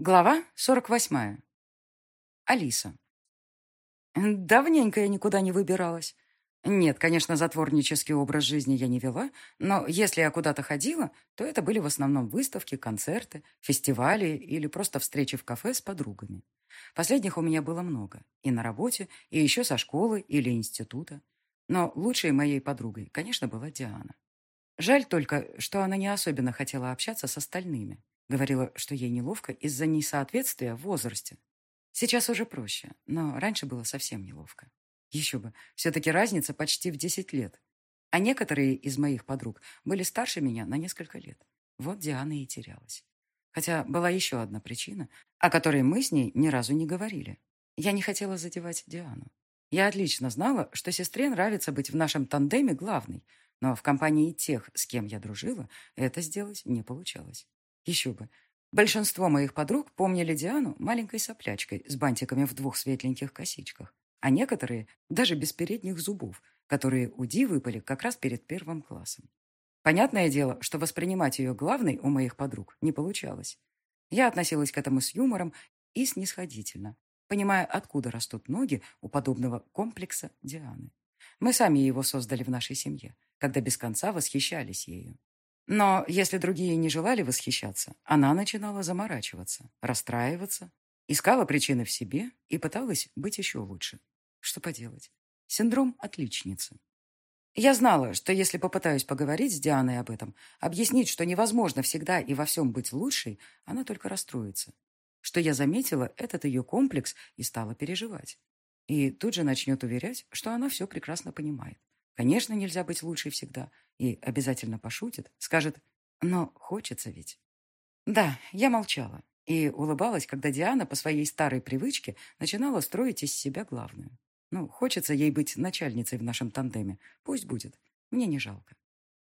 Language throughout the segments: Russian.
Глава 48. Алиса. Давненько я никуда не выбиралась. Нет, конечно, затворнический образ жизни я не вела, но если я куда-то ходила, то это были в основном выставки, концерты, фестивали или просто встречи в кафе с подругами. Последних у меня было много. И на работе, и еще со школы или института. Но лучшей моей подругой, конечно, была Диана. Жаль только, что она не особенно хотела общаться с остальными. Говорила, что ей неловко из-за несоответствия в возрасте. Сейчас уже проще, но раньше было совсем неловко. Еще бы, все-таки разница почти в 10 лет. А некоторые из моих подруг были старше меня на несколько лет. Вот Диана и терялась. Хотя была еще одна причина, о которой мы с ней ни разу не говорили. Я не хотела задевать Диану. Я отлично знала, что сестре нравится быть в нашем тандеме главной, но в компании тех, с кем я дружила, это сделать не получалось. Еще бы. Большинство моих подруг помнили Диану маленькой соплячкой с бантиками в двух светленьких косичках, а некоторые даже без передних зубов, которые у Ди выпали как раз перед первым классом. Понятное дело, что воспринимать ее главной у моих подруг не получалось. Я относилась к этому с юмором и снисходительно, понимая, откуда растут ноги у подобного комплекса Дианы. Мы сами его создали в нашей семье, когда без конца восхищались ею. Но если другие не желали восхищаться, она начинала заморачиваться, расстраиваться, искала причины в себе и пыталась быть еще лучше. Что поделать? Синдром отличницы. Я знала, что если попытаюсь поговорить с Дианой об этом, объяснить, что невозможно всегда и во всем быть лучшей, она только расстроится. Что я заметила этот ее комплекс и стала переживать. И тут же начнет уверять, что она все прекрасно понимает. Конечно, нельзя быть лучшей всегда. И обязательно пошутит, скажет «но хочется ведь». Да, я молчала и улыбалась, когда Диана по своей старой привычке начинала строить из себя главную. Ну, хочется ей быть начальницей в нашем тандеме. Пусть будет. Мне не жалко.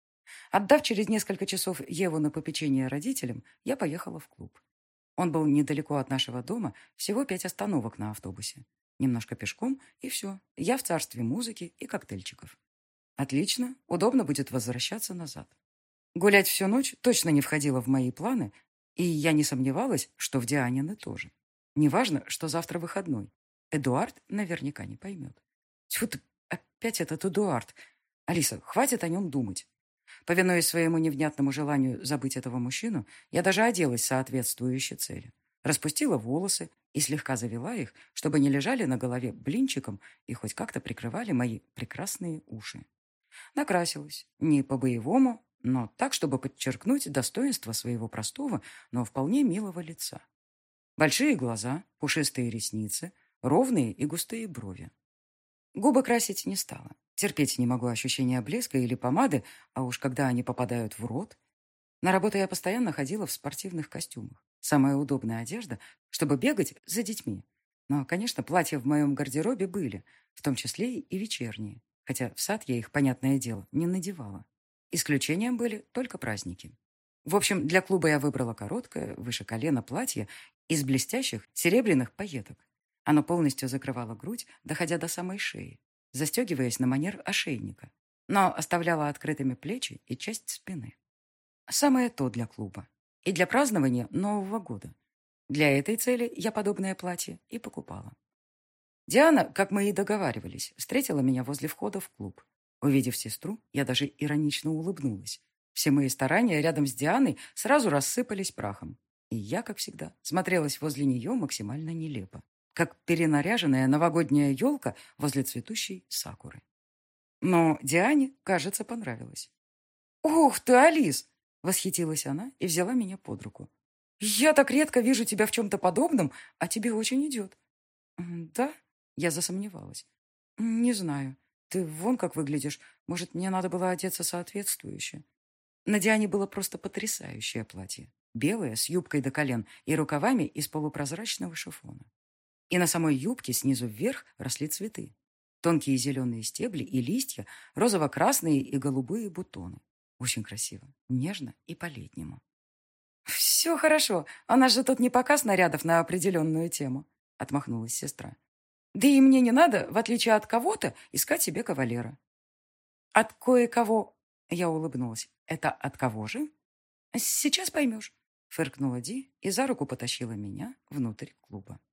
Отдав через несколько часов Еву на попечение родителям, я поехала в клуб. Он был недалеко от нашего дома, всего 5 остановок на автобусе. Немножко пешком, и все. Я в царстве музыки и коктейльчиков. Отлично, удобно будет возвращаться назад. Гулять всю ночь точно не входило в мои планы, и я не сомневалась, что в Дианины тоже. Неважно, что завтра выходной. Эдуард наверняка не поймет. Тьфу ты, опять этот Эдуард. Алиса, хватит о нем думать. Повинуясь своему невнятному желанию забыть этого мужчину, я даже оделась соответствующей цели. Распустила волосы и слегка завела их, чтобы не лежали на голове блинчиком и хоть как-то прикрывали мои прекрасные уши. Накрасилась. Не по-боевому, но так, чтобы подчеркнуть достоинство своего простого, но вполне милого лица. Большие глаза, пушистые ресницы, ровные и густые брови. Губы красить не стала. Терпеть не могу ощущения блеска или помады, а уж когда они попадают в рот. На работу я постоянно ходила в спортивных костюмах. Самая удобная одежда, чтобы бегать за детьми. Но, конечно, платья в моем гардеробе были, в том числе и вечерние. Хотя в сад я их, понятное дело, не надевала. Исключением были только праздники. В общем, для клуба я выбрала короткое, выше колена платье из блестящих серебряных пайеток. Оно полностью закрывало грудь, доходя до самой шеи, застегиваясь на манер ошейника, но оставляло открытыми плечи и часть спины. Самое то для клуба. И для празднования Нового года. Для этой цели я подобное платье и покупала. Диана, как мы и договаривались, встретила меня возле входа в клуб. Увидев сестру, я даже иронично улыбнулась. Все мои старания рядом с Дианой сразу рассыпались прахом. И я, как всегда, смотрелась возле нее максимально нелепо, как перенаряженная новогодняя елка возле цветущей сакуры. Но Диане, кажется, понравилось. «Ух ты, Алис!» — восхитилась она и взяла меня под руку. «Я так редко вижу тебя в чем-то подобном, а тебе очень идет». «Да?» — я засомневалась. «Не знаю. Ты вон как выглядишь. Может, мне надо было одеться соответствующе». На Диане было просто потрясающее платье. Белое, с юбкой до колен и рукавами из полупрозрачного шифона. И на самой юбке снизу вверх росли цветы. Тонкие зеленые стебли и листья, розово-красные и голубые бутоны. Очень красиво, нежно и по-летнему. «Все хорошо, у нас же тут не показ нарядов на определенную тему», — отмахнулась сестра. «Да и мне не надо, в отличие от кого-то, искать себе кавалера». «От кое-кого», — я улыбнулась. «Это от кого же?» «Сейчас поймешь». Фыркнула Ди и за руку потащила меня внутрь клуба.